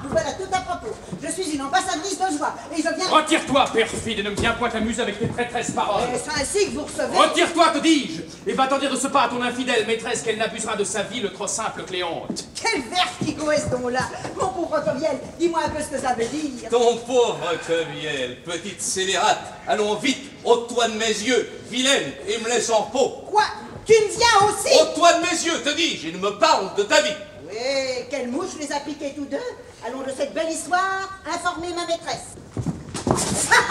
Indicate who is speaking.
Speaker 1: nous voilà tout à propos. Je suis une ambassadrice de joie, et je viens...
Speaker 2: Retire-toi, perfide, et ne me viens point t'amuser avec tes traîtresses paroles.
Speaker 1: C'est ainsi que vous recevez...
Speaker 2: Retire-toi, te dis-je, et va-t'en dire de ce pas à ton infidèle maîtresse qu'elle n'abusera de sa vie, le trop simple Cléonte.
Speaker 1: Quel vertigo est-ce donc là? Mon pauvre Tobiel, dis-moi un peu ce que ça veut dire.
Speaker 3: Ton pauvre Tobiel, petite scélérate, allons vite, ôte-toi de mes yeux, vilaine, et me laisse en peau.
Speaker 1: Quoi? Tu me viens aussi?
Speaker 3: Ôte-toi de mes yeux, te dis-je, et ne me parle de ta vie.
Speaker 1: Oui, quelle mouche les a piqués tous deux? Allons de cette belle histoire informer ma maîtresse.